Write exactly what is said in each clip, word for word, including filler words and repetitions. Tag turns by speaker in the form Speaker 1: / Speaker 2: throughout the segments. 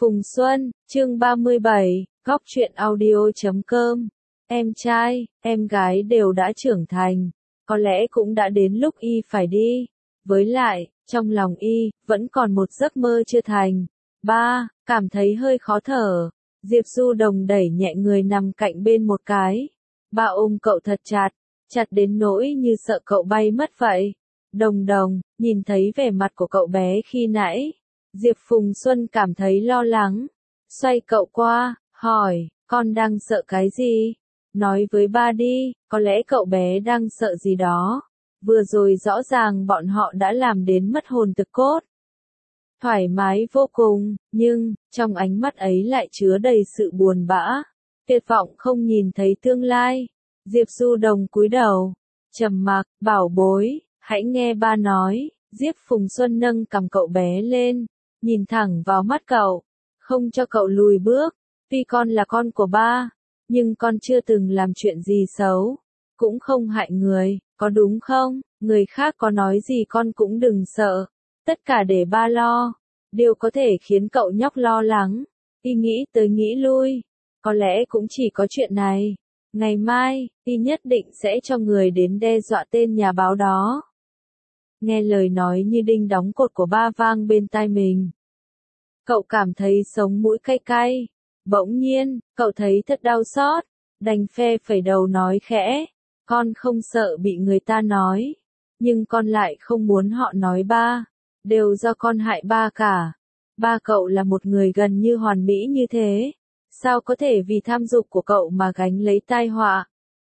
Speaker 1: Phùng Xuân, chương ba mươi bảy, góc truyện audio chấm com. Em trai, em gái đều đã trưởng thành, có lẽ cũng đã đến lúc y phải đi. Với lại, trong lòng y, vẫn còn một giấc mơ chưa thành. Ba, cảm thấy hơi khó thở. Diệp Du Đồng đẩy nhẹ người nằm cạnh bên một cái. Ba ôm cậu thật chặt, chặt đến nỗi như sợ cậu bay mất vậy. Đồng Đồng, nhìn thấy vẻ mặt của cậu bé khi nãy, Diệp Phùng Xuân cảm thấy lo lắng. Xoay cậu qua, hỏi, con đang sợ cái gì? Nói với ba đi, có lẽ cậu bé đang sợ gì đó. Vừa rồi rõ ràng bọn họ đã làm đến mất hồn thực cốt. Thoải mái vô cùng, nhưng, trong ánh mắt ấy lại chứa đầy sự buồn bã. Tuyệt vọng không nhìn thấy tương lai. Diệp Du Đồng cúi đầu, trầm mặc, bảo bối, hãy nghe ba nói. Diệp Phùng Xuân nâng cầm cậu bé lên, nhìn thẳng vào mắt cậu, không cho cậu lùi bước. Tuy con là con của ba, nhưng con chưa từng làm chuyện gì xấu, cũng không hại người, có đúng không? Người khác có nói gì con cũng đừng sợ, tất cả để ba lo. Điều có thể khiến cậu nhóc lo lắng, y nghĩ tới nghĩ lui, có lẽ cũng chỉ có chuyện này. Ngày mai, y nhất định sẽ cho người đến đe dọa tên nhà báo đó. Nghe lời nói như đinh đóng cột của ba vang bên tai mình. Cậu cảm thấy sống mũi cay cay. Bỗng nhiên, cậu thấy thật đau xót, đành phe phẩy đầu nói khẽ. Con không sợ bị người ta nói, nhưng con lại không muốn họ nói ba. Đều do con hại ba cả. Ba cậu là một người gần như hoàn mỹ như thế. Sao có thể vì tham dục của cậu mà gánh lấy tai họa?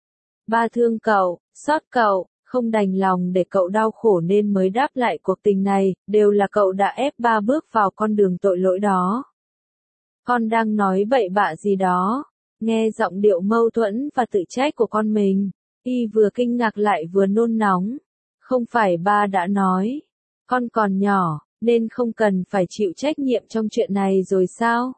Speaker 1: Ba thương cậu, xót cậu, không đành lòng để cậu đau khổ nên mới đáp lại cuộc tình này, đều là cậu đã ép ba bước vào con đường tội lỗi đó. Con đang nói bậy bạ gì đó? Nghe giọng điệu mâu thuẫn và tự trách của con mình, y vừa kinh ngạc lại vừa nôn nóng. Không phải ba đã nói, con còn nhỏ, nên không cần phải chịu trách nhiệm trong chuyện này rồi sao?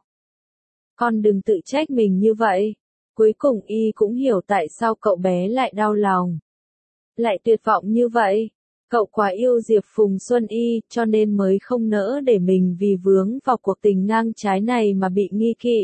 Speaker 1: Con đừng tự trách mình như vậy. Cuối cùng y cũng hiểu tại sao cậu bé lại đau lòng, lại tuyệt vọng như vậy. Cậu quá yêu Diệp Phùng Xuân y, cho nên mới không nỡ để mình vì vướng vào cuộc tình ngang trái này mà bị nghi kỵ,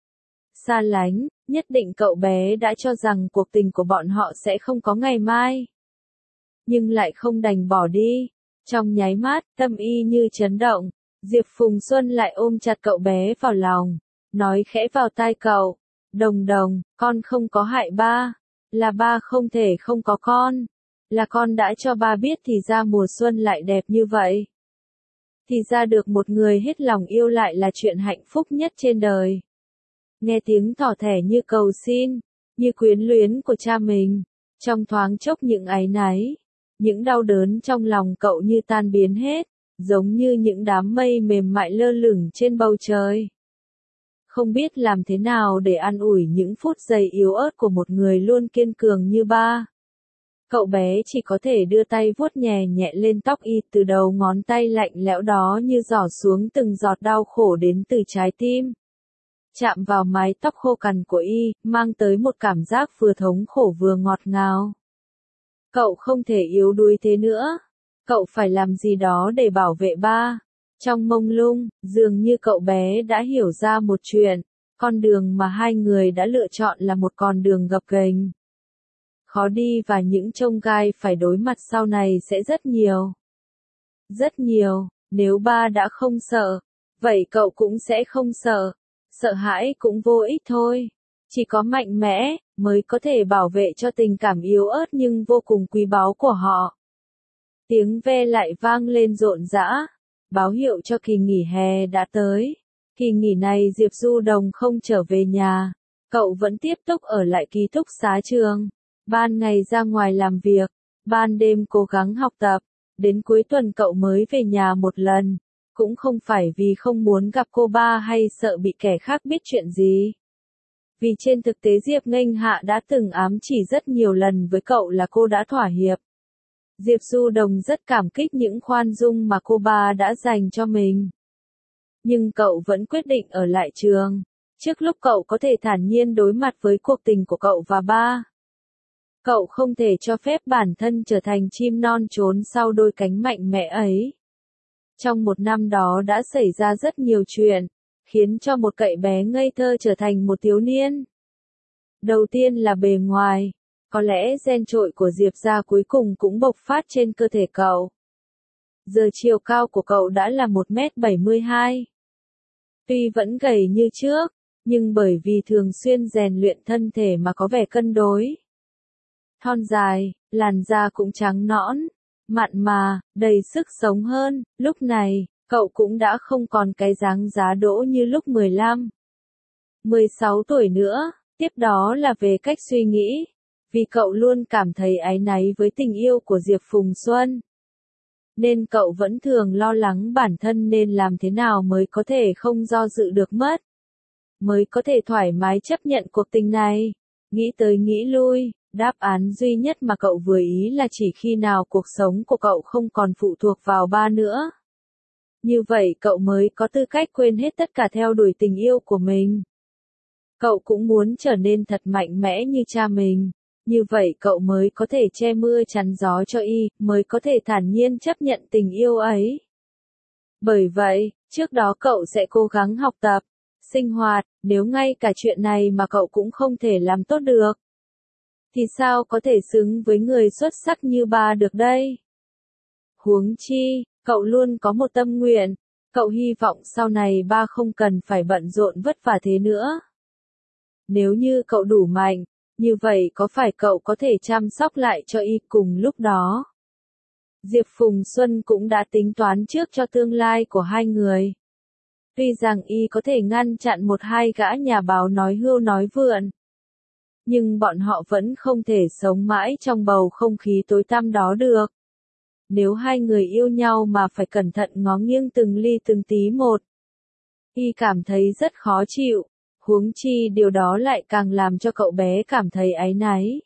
Speaker 1: xa lánh. Nhất định cậu bé đã cho rằng cuộc tình của bọn họ sẽ không có ngày mai, nhưng lại không đành bỏ đi. Trong nháy mắt, tâm y như chấn động, Diệp Phùng Xuân lại ôm chặt cậu bé vào lòng, nói khẽ vào tai cậu. Đồng Đồng, con không có hại ba, là ba không thể không có con. Là con đã cho ba biết thì ra mùa xuân lại đẹp như vậy. Thì ra được một người hết lòng yêu lại là chuyện hạnh phúc nhất trên đời. Nghe tiếng thỏ thẻ như cầu xin, như quyến luyến của cha mình, trong thoáng chốc những áy náy, những đau đớn trong lòng cậu như tan biến hết, giống như những đám mây mềm mại lơ lửng trên bầu trời. Không biết làm thế nào để an ủi những phút giây yếu ớt của một người luôn kiên cường như ba. Cậu bé chỉ có thể đưa tay vuốt nhẹ nhẹ lên tóc y, từ đầu ngón tay lạnh lẽo đó như giỏ xuống từng giọt đau khổ đến từ trái tim. Chạm vào mái tóc khô cằn của y, mang tới một cảm giác vừa thống khổ vừa ngọt ngào. Cậu không thể yếu đuối thế nữa. Cậu phải làm gì đó để bảo vệ ba. Trong mông lung, dường như cậu bé đã hiểu ra một chuyện. Con đường mà hai người đã lựa chọn là một con đường gập ghềnh, khó đi, và những chông gai phải đối mặt sau này sẽ rất nhiều. Rất nhiều. Nếu ba đã không sợ, vậy cậu cũng sẽ không sợ. Sợ hãi cũng vô ích thôi. Chỉ có mạnh mẽ mới có thể bảo vệ cho tình cảm yếu ớt nhưng vô cùng quý báu của họ. Tiếng ve lại vang lên rộn rã, báo hiệu cho kỳ nghỉ hè đã tới. Kỳ nghỉ này Diệp Du Đồng không trở về nhà, cậu vẫn tiếp tục ở lại ký túc xá trường. Ban ngày ra ngoài làm việc, ban đêm cố gắng học tập, đến cuối tuần cậu mới về nhà một lần. Cũng không phải vì không muốn gặp cô ba hay sợ bị kẻ khác biết chuyện gì. Vì trên thực tế Diệp Nghênh Hạ đã từng ám chỉ rất nhiều lần với cậu là cô đã thỏa hiệp. Diệp Du Đồng rất cảm kích những khoan dung mà cô ba đã dành cho mình. Nhưng cậu vẫn quyết định ở lại trường, trước lúc cậu có thể thản nhiên đối mặt với cuộc tình của cậu và ba. Cậu không thể cho phép bản thân trở thành chim non trốn sau đôi cánh mạnh mẽ ấy. Trong một năm đó đã xảy ra rất nhiều chuyện, khiến cho một cậy bé ngây thơ trở thành một thiếu niên. Đầu tiên là bề ngoài, có lẽ gen trội của Diệp gia cuối cùng cũng bộc phát trên cơ thể cậu. Giờ chiều cao của cậu đã là một mét bảy mươi hai. Tuy vẫn gầy như trước, nhưng bởi vì thường xuyên rèn luyện thân thể mà có vẻ cân đối. Thon dài, làn da cũng trắng nõn, mặn mà, đầy sức sống hơn. Lúc này, cậu cũng đã không còn cái dáng giá đỗ như lúc mười lăm, mười sáu tuổi nữa. Tiếp đó là về cách suy nghĩ, vì cậu luôn cảm thấy áy náy với tình yêu của Diệp Phùng Xuân. Nên cậu vẫn thường lo lắng bản thân nên làm thế nào mới có thể không do dự được mất. Mới có thể thoải mái chấp nhận cuộc tình này. Nghĩ tới nghĩ lui, đáp án duy nhất mà cậu vừa ý là chỉ khi nào cuộc sống của cậu không còn phụ thuộc vào ba nữa. Như vậy cậu mới có tư cách quên hết tất cả theo đuổi tình yêu của mình. Cậu cũng muốn trở nên thật mạnh mẽ như cha mình. Như vậy cậu mới có thể che mưa chắn gió cho y, mới có thể thản nhiên chấp nhận tình yêu ấy. Bởi vậy, trước đó cậu sẽ cố gắng học tập, sinh hoạt, nếu ngay cả chuyện này mà cậu cũng không thể làm tốt được. Thì sao có thể xứng với người xuất sắc như ba được đây? Huống chi, cậu luôn có một tâm nguyện, cậu hy vọng sau này ba không cần phải bận rộn vất vả thế nữa. Nếu như cậu đủ mạnh, như vậy có phải cậu có thể chăm sóc lại cho y cùng lúc đó? Diệp Phùng Xuân cũng đã tính toán trước cho tương lai của hai người. Tuy rằng y có thể ngăn chặn một hai gã nhà báo nói hưu nói vượn, nhưng bọn họ vẫn không thể sống mãi trong bầu không khí tối tăm đó được. Nếu hai người yêu nhau mà phải cẩn thận ngó nghiêng từng ly từng tí một, y cảm thấy rất khó chịu. Huống chi điều đó lại càng làm cho cậu bé cảm thấy áy náy.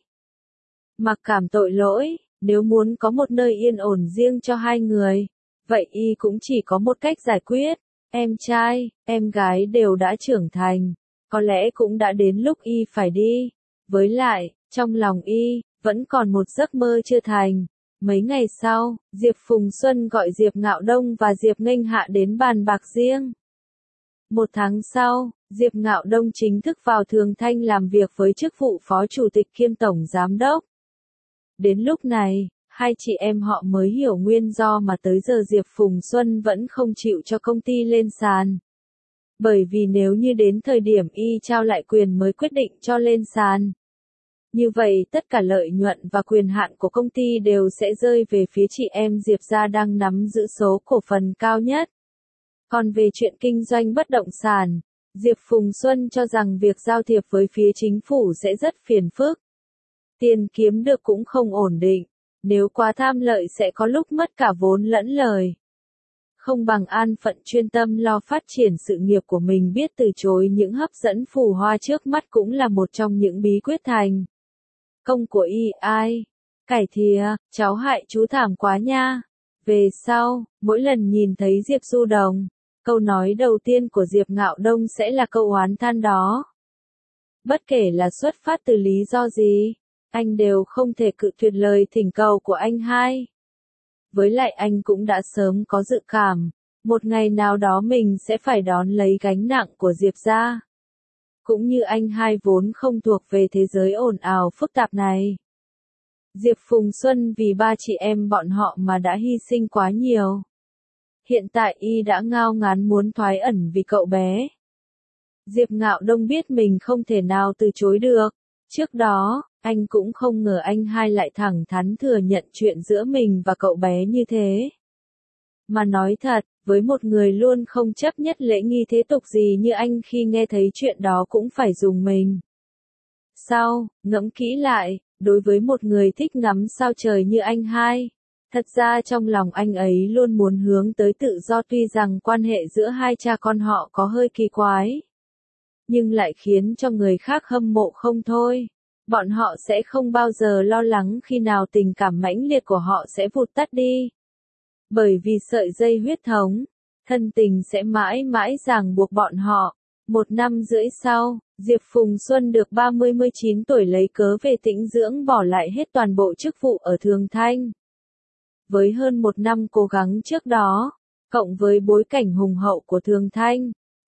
Speaker 1: Mặc cảm tội lỗi, nếu muốn có một nơi yên ổn riêng cho hai người, vậy y cũng chỉ có một cách giải quyết. Em trai, em gái đều đã trưởng thành, có lẽ cũng đã đến lúc y phải đi. Với lại, trong lòng y, vẫn còn một giấc mơ chưa thành. Mấy ngày sau, Diệp Phùng Xuân gọi Diệp Ngạo Đông và Diệp Nghênh Hạ đến bàn bạc riêng. Một tháng sau, Diệp Ngạo Đông chính thức vào Thường Thanh làm việc với chức vụ phó chủ tịch kiêm tổng giám đốc. Đến lúc này, hai chị em họ mới hiểu nguyên do mà tới giờ Diệp Phùng Xuân vẫn không chịu cho công ty lên sàn. Bởi vì nếu như đến thời điểm y trao lại quyền mới quyết định cho lên sàn, như vậy tất cả lợi nhuận và quyền hạn của công ty đều sẽ rơi về phía chị em Diệp gia đang nắm giữ số cổ phần cao nhất. Còn về chuyện kinh doanh bất động sản, Diệp Phùng Xuân cho rằng việc giao thiệp với phía chính phủ sẽ rất phiền phức. Tiền kiếm được cũng không ổn định, nếu quá tham lợi sẽ có lúc mất cả vốn lẫn lời. Không bằng an phận chuyên tâm lo phát triển sự nghiệp của mình, biết từ chối những hấp dẫn phù hoa trước mắt cũng là một trong những bí quyết thành công của y. Ai? Cải thìa, cháu hại chú thảm quá nha. Về sau, mỗi lần nhìn thấy Diệp Du Đồng, câu nói đầu tiên của Diệp Ngạo Đông sẽ là câu oán than đó. Bất kể là xuất phát từ lý do gì, anh đều không thể cự tuyệt lời thỉnh cầu của anh hai. Với lại anh cũng đã sớm có dự cảm, một ngày nào đó mình sẽ phải đón lấy gánh nặng của Diệp gia. Cũng như anh hai vốn không thuộc về thế giới ồn ào phức tạp này. Diệp Phùng Xuân vì ba chị em bọn họ mà đã hy sinh quá nhiều. Hiện tại y đã ngao ngán muốn thoái ẩn vì cậu bé. Diệp Ngạo Đông biết mình không thể nào từ chối được. Trước đó, anh cũng không ngờ anh hai lại thẳng thắn thừa nhận chuyện giữa mình và cậu bé như thế. Mà nói thật, với một người luôn không chấp nhất lễ nghi thế tục gì như anh, khi nghe thấy chuyện đó cũng phải rùng mình. Sau, ngẫm kỹ lại, đối với một người thích ngắm sao trời như anh hai, thật ra trong lòng anh ấy luôn muốn hướng tới tự do, tuy rằng quan hệ giữa hai cha con họ có hơi kỳ quái, nhưng lại khiến cho người khác hâm mộ không thôi. Bọn họ sẽ không bao giờ lo lắng khi nào tình cảm mãnh liệt của họ sẽ vụt tắt đi. Bởi vì sợi dây huyết thống, thân tình sẽ mãi mãi ràng buộc bọn họ. Một năm rưỡi sau, Diệp Phùng Xuân được ba mươi chín tuổi lấy cớ về tĩnh dưỡng bỏ lại hết toàn bộ chức vụ ở Thường Thanh. Với hơn một năm cố gắng trước đó, cộng với bối cảnh hùng hậu của Thường Thanh,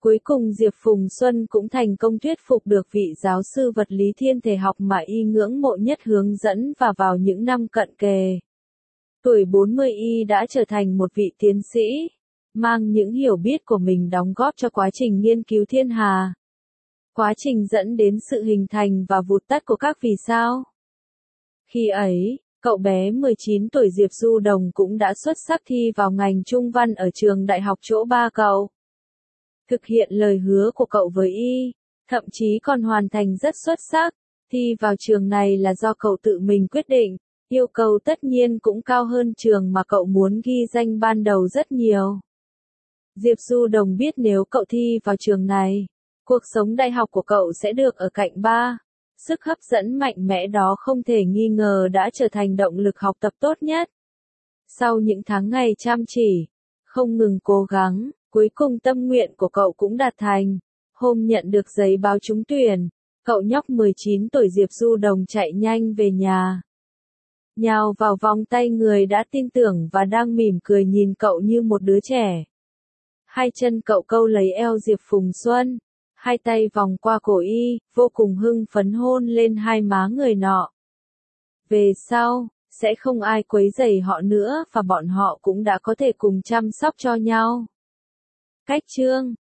Speaker 1: Cuối cùng Diệp Phùng Xuân cũng thành công thuyết phục được vị giáo sư vật lý thiên thể học mà y ngưỡng mộ nhất hướng dẫn và vào những năm cận kề. Tuổi bốn mươi y đã trở thành một vị tiến sĩ, mang những hiểu biết của mình đóng góp cho quá trình nghiên cứu thiên hà. Quá trình dẫn đến sự hình thành và vụt tắt của các vì sao. Khi ấy, cậu bé mười chín tuổi Diệp Du Đồng cũng đã xuất sắc thi vào ngành Trung văn ở trường đại học chỗ ba cậu. Thực hiện lời hứa của cậu với y, thậm chí còn hoàn thành rất xuất sắc. Thi vào trường này là do cậu tự mình quyết định, yêu cầu tất nhiên cũng cao hơn trường mà cậu muốn ghi danh ban đầu rất nhiều. Diệp Du Đồng biết nếu cậu thi vào trường này, cuộc sống đại học của cậu sẽ được ở cạnh ba. Sức hấp dẫn mạnh mẽ đó không thể nghi ngờ đã trở thành động lực học tập tốt nhất. Sau những tháng ngày chăm chỉ, không ngừng cố gắng, cuối cùng tâm nguyện của cậu cũng đạt thành. Hôm nhận được giấy báo trúng tuyển, cậu nhóc mười chín tuổi Diệp Du Đồng chạy nhanh về nhà. Nhào vào vòng tay người đã tin tưởng và đang mỉm cười nhìn cậu như một đứa trẻ. Hai chân cậu câu lấy eo Diệp Phùng Xuân, hai tay vòng qua cổ y, vô cùng hưng phấn hôn lên hai má người nọ. Về sau, sẽ không ai quấy rầy họ nữa và bọn họ cũng đã có thể cùng chăm sóc cho nhau. Cách chương